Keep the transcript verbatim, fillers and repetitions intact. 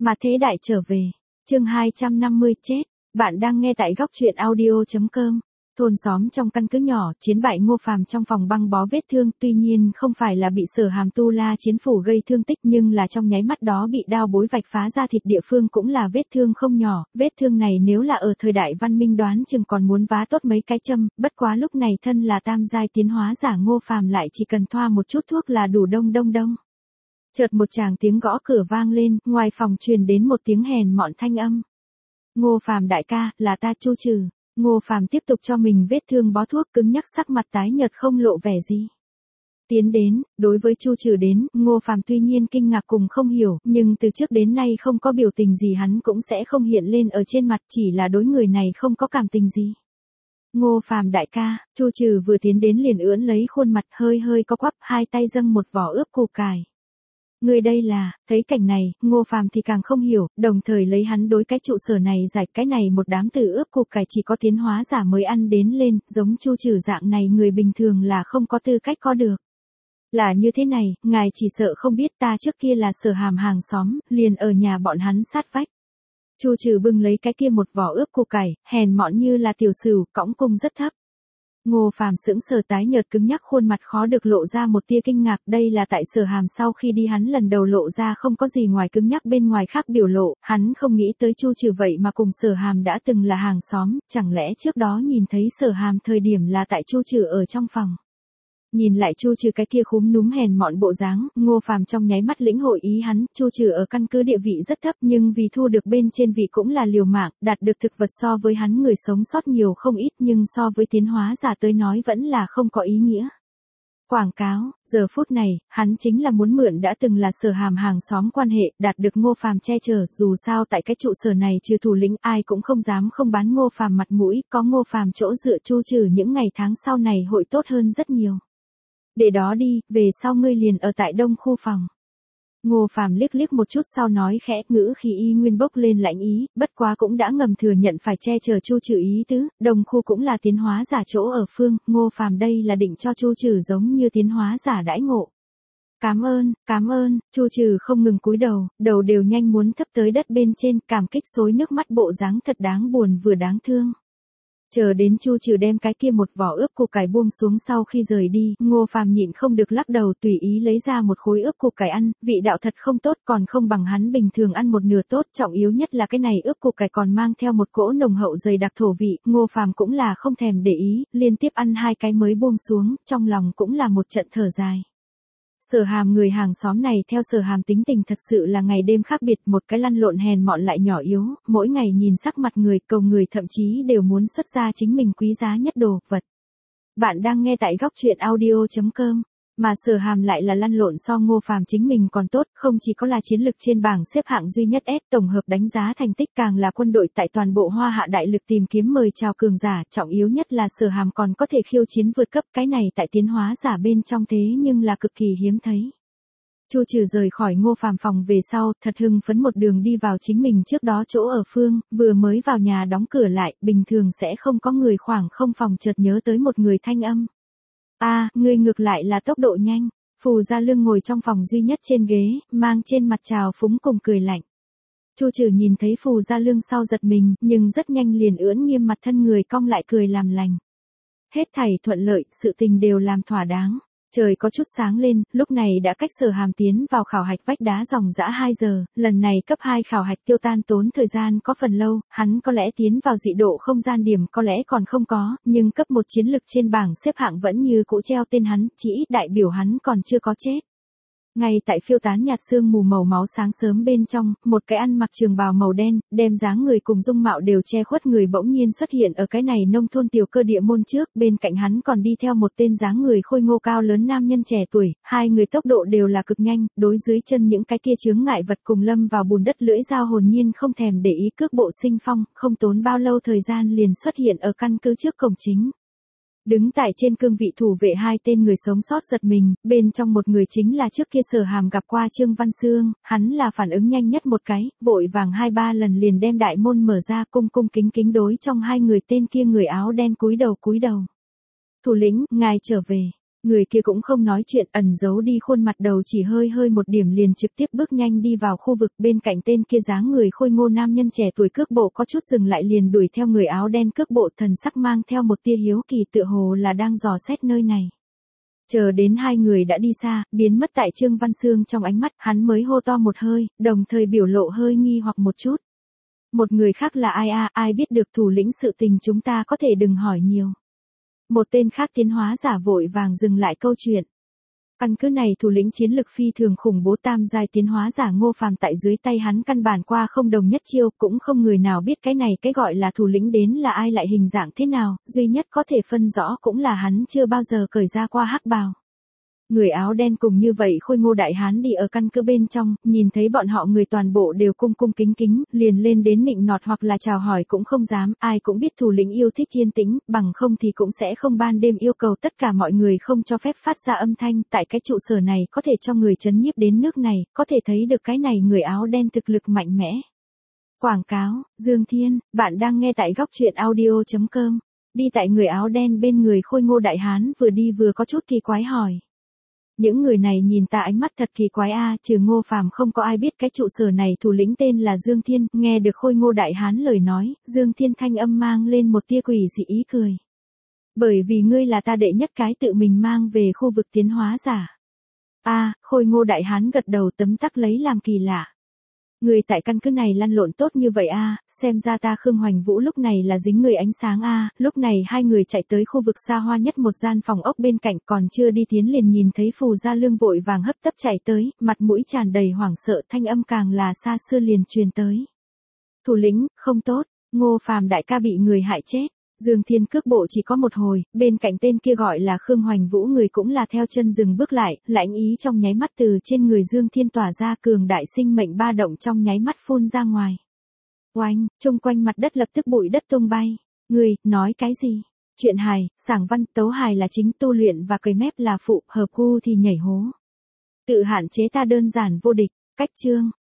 Mà thế đại trở về. Chương hai trăm năm mươi chết. Bạn đang nghe tại góc truyện audio chấm com. Thôn xóm trong căn cứ nhỏ, chiến bại Ngô Phàm trong phòng băng bó vết thương, tuy nhiên không phải là bị Sở Hàm tu la chiến phủ gây thương tích, nhưng là trong nháy mắt đó bị đao bối vạch phá ra thịt địa phương cũng là vết thương không nhỏ, vết thương này nếu là ở thời đại văn minh đoán chừng còn muốn vá tốt mấy cái châm, bất quá lúc này thân là tam giai tiến hóa giả Ngô Phàm lại chỉ cần thoa một chút thuốc là đủ đông đông đông. Chợt một tràng tiếng gõ cửa vang lên, ngoài phòng truyền đến một tiếng hèn mọn thanh âm. Ngô Phàm đại ca, là ta Chu Trừ. Ngô Phàm tiếp tục cho mình vết thương bó thuốc, cứng nhắc sắc mặt tái nhợt không lộ vẻ gì. Tiến đến, đối với Chu Trừ đến, Ngô Phàm tuy nhiên kinh ngạc cùng không hiểu, nhưng từ trước đến nay không có biểu tình gì hắn cũng sẽ không hiện lên ở trên mặt, chỉ là đối người này không có cảm tình gì. Ngô Phàm đại ca, Chu Trừ vừa tiến đến liền ưỡn lấy khuôn mặt hơi hơi co quắp, hai tay dâng một vỏ ướp củ cải. Người đây là, thấy cảnh này, Ngô Phàm thì càng không hiểu, đồng thời lấy hắn đối cái trụ sở này giải, cái này một đám từ ướp củ cải chỉ có tiến hóa giả mới ăn đến lên, giống Chu Trừ dạng này người bình thường là không có tư cách có được. Là như thế này, ngài chỉ sợ không biết ta trước kia là Sở Hàm hàng xóm, liền ở nhà bọn hắn sát vách. Chu Trừ bưng lấy cái kia một vỏ ướp củ cải, hèn mọn như là tiểu sửu, cõng cung rất thấp. Ngô Phàm sững sờ, tái nhợt cứng nhắc khuôn mặt khó được lộ ra một tia kinh ngạc, đây là tại Sở Hàm sau khi đi hắn lần đầu lộ ra không có gì ngoài cứng nhắc bên ngoài khác biểu lộ, hắn không nghĩ tới Chu Trừ vậy mà cùng Sở Hàm đã từng là hàng xóm, chẳng lẽ trước đó nhìn thấy Sở Hàm thời điểm là tại Chu Trừ ở trong phòng. Nhìn lại Chu Trừ cái kia khúm núm hèn mọn bộ dáng, Ngô Phàm trong nháy mắt lĩnh hội ý hắn, Chu Trừ ở căn cứ địa vị rất thấp nhưng vì thu được bên trên vị cũng là liều mạng, đạt được thực vật so với hắn người sống sót nhiều không ít nhưng so với tiến hóa giả tới nói vẫn là không có ý nghĩa. Quảng cáo, giờ phút này, hắn chính là muốn mượn đã từng là Sở Hàm hàng xóm quan hệ, đạt được Ngô Phàm che chở, dù sao tại cái trụ sở này trừ thủ lĩnh ai cũng không dám không bán Ngô Phàm mặt mũi, có Ngô Phàm chỗ dựa Chu Trừ những ngày tháng sau này hội tốt hơn rất nhiều. Để đó đi, về sau ngươi liền ở tại đông khu phòng. Ngô Phàm liếc liếc một chút sau nói khẽ, ngữ khi y nguyên bốc lên lãnh ý, bất quá cũng đã ngầm thừa nhận phải che chở Chu Trừ ý tứ, đông khu cũng là tiến hóa giả chỗ ở phương, Ngô Phàm đây là định cho Chu Trừ giống như tiến hóa giả đãi ngộ. Cảm ơn, cảm ơn, Chu Trừ không ngừng cúi đầu, đầu đều nhanh muốn thấp tới đất bên trên, cảm kích xối nước mắt bộ dáng thật đáng buồn vừa đáng thương. Chờ đến Chu Trừ đem cái kia một vỏ ướp củ cải buông xuống sau khi rời đi, Ngô Phàm nhịn không được lắc đầu tùy ý lấy ra một khối ướp củ cải ăn, vị đạo thật không tốt, còn không bằng hắn bình thường ăn một nửa tốt, trọng yếu nhất là cái này ướp củ cải còn mang theo một cỗ nồng hậu dày đặc thổ vị, Ngô Phàm cũng là không thèm để ý, liên tiếp ăn hai cái mới buông xuống, trong lòng cũng là một trận thở dài. Sở Hàm người hàng xóm này theo Sở Hàm tính tình thật sự là ngày đêm khác biệt, một cái lăn lộn hèn mọn lại nhỏ yếu, mỗi ngày nhìn sắc mặt người, cầu người thậm chí đều muốn xuất ra chính mình quý giá nhất đồ vật. Bạn đang nghe tại góc truyện audio chấm com, mà Sở Hàm lại là lăn lộn so Ngô Phàm chính mình còn tốt, không chỉ có là chiến lực trên bảng xếp hạng duy nhất S, tổng hợp đánh giá thành tích càng là quân đội tại toàn bộ Hoa Hạ đại lực tìm kiếm mời chào cường giả, trọng yếu nhất là Sở Hàm còn có thể khiêu chiến vượt cấp, cái này tại tiến hóa giả bên trong thế nhưng là cực kỳ hiếm thấy. Chu Trừ rời khỏi Ngô Phàm phòng về sau, thật hưng phấn một đường đi vào chính mình trước đó chỗ ở phương, vừa mới vào nhà đóng cửa lại, bình thường sẽ không có người khoảng không phòng chợt nhớ tới một người thanh âm. A, à, ngươi ngược lại là tốc độ nhanh. Phù Gia Lương ngồi trong phòng duy nhất trên ghế, mang trên mặt trào phúng cùng cười lạnh. Chu Trừ nhìn thấy Phù Gia Lương sau giật mình, nhưng rất nhanh liền ưỡn nghiêm mặt thân người cong lại cười làm lành. Hết thảy thuận lợi, sự tình đều làm thỏa đáng. Trời có chút sáng lên, lúc này đã cách Sở Hàm tiến vào khảo hạch vách đá dòng dã hai giờ, lần này cấp hai khảo hạch tiêu tan tốn thời gian có phần lâu, hắn có lẽ tiến vào dị độ không gian điểm có lẽ còn không có, nhưng cấp một chiến lực trên bảng xếp hạng vẫn như cũ treo tên hắn, chỉ ít đại biểu hắn còn chưa có chết. Ngay tại phiêu tán nhạt sương mù màu máu sáng sớm bên trong, một cái ăn mặc trường bào màu đen, đem dáng người cùng dung mạo đều che khuất người bỗng nhiên xuất hiện ở cái này nông thôn tiểu cơ địa môn trước, bên cạnh hắn còn đi theo một tên dáng người khôi ngô cao lớn nam nhân trẻ tuổi, hai người tốc độ đều là cực nhanh, đối dưới chân những cái kia chướng ngại vật cùng lâm vào bùn đất lưỡi dao hồn nhiên không thèm để ý cước bộ sinh phong, không tốn bao lâu thời gian liền xuất hiện ở căn cứ trước cổng chính. Đứng tại trên cương vị thủ vệ hai tên người sống sót giật mình, bên trong một người chính là trước kia Sở Hàm gặp qua Trương Văn Xương, hắn là phản ứng nhanh nhất một cái, vội vàng hai ba lần liền đem đại môn mở ra, cung cung kính kính đối trong hai người tên kia người áo đen cúi đầu cúi đầu. Thủ lĩnh, ngài trở về. Người kia cũng không nói chuyện, ẩn giấu đi khuôn mặt, đầu chỉ hơi hơi một điểm liền trực tiếp bước nhanh đi vào khu vực bên cạnh tên kia. Dáng người khôi ngô nam nhân trẻ tuổi cước bộ có chút dừng lại liền đuổi theo người áo đen cước bộ, thần sắc mang theo một tia hiếu kỳ, tựa hồ là đang dò xét nơi này. Chờ đến hai người đã đi xa, biến mất tại Trương Văn Xương trong ánh mắt, hắn mới hô to một hơi, đồng thời biểu lộ hơi nghi hoặc một chút. Một người khác là ai a? Ai biết được thủ lĩnh, sự tình chúng ta có thể đừng hỏi nhiều. Một tên khác tiến hóa giả vội vàng dừng lại câu chuyện. Căn cứ này thủ lĩnh chiến lực phi thường khủng bố, tam giai tiến hóa giả Ngô Phàm tại dưới tay hắn căn bản qua không đồng nhất chiêu, cũng không người nào biết cái này cái gọi là thủ lĩnh đến là ai, lại hình dạng thế nào, duy nhất có thể phân rõ cũng là hắn chưa bao giờ cởi ra qua hắc bào. Người áo đen cùng như vậy khôi ngô đại hán đi ở căn cứ bên trong, nhìn thấy bọn họ người toàn bộ đều cung cung kính kính, liền lên đến nịnh nọt hoặc là chào hỏi cũng không dám, ai cũng biết thủ lĩnh yêu thích yên tĩnh, bằng không thì cũng sẽ không ban đêm yêu cầu tất cả mọi người không cho phép phát ra âm thanh, tại cái trụ sở này có thể cho người chấn nhiếp đến nước này, có thể thấy được cái này người áo đen thực lực mạnh mẽ. Quảng cáo, Dương Thiên, bạn đang nghe tại góc truyện audio chấm com. Đi tại người áo đen bên người khôi ngô đại hán vừa đi vừa có chút kỳ quái hỏi. Những người này nhìn ta ánh mắt thật kỳ quái a, trừ Ngô Phàm không có ai biết cái trụ sở này thủ lĩnh tên là Dương Thiên. Nghe được khôi ngô đại hán lời nói, Dương Thiên thanh âm mang lên một tia quỷ dị ý cười. Bởi vì ngươi là ta đệ nhất cái tự mình mang về khu vực tiến hóa giả. A, khôi ngô đại hán gật đầu tấm tắc lấy làm kỳ lạ. Người tại căn cứ này lăn lộn tốt như vậy a, xem ra ta Khương Hoành Vũ lúc này là dính người ánh sáng a. Lúc này hai người chạy tới khu vực xa hoa nhất một gian phòng ốc bên cạnh, còn chưa đi tiến liền nhìn thấy Phù Gia Lương vội vàng hấp tấp chạy tới, mặt mũi tràn đầy hoảng sợ, thanh âm càng là xa xưa liền truyền tới. Thủ lĩnh, không tốt, Ngô Phàm đại ca bị người hại chết. Dương Thiên cước bộ chỉ có một hồi, bên cạnh tên kia gọi là Khương Hoành Vũ người cũng là theo chân dừng bước lại, lãnh ý trong nháy mắt từ trên người Dương Thiên tỏa ra, cường đại sinh mệnh ba động trong nháy mắt phun ra ngoài. Oanh, chung quanh mặt đất lập tức bụi đất tung bay. Người, nói cái gì? Chuyện hài, sảng văn, tấu hài là chính, tu luyện và cười mép là phụ, hợp gu thì nhảy hố. Tự hạn chế ta đơn giản vô địch, cách chương.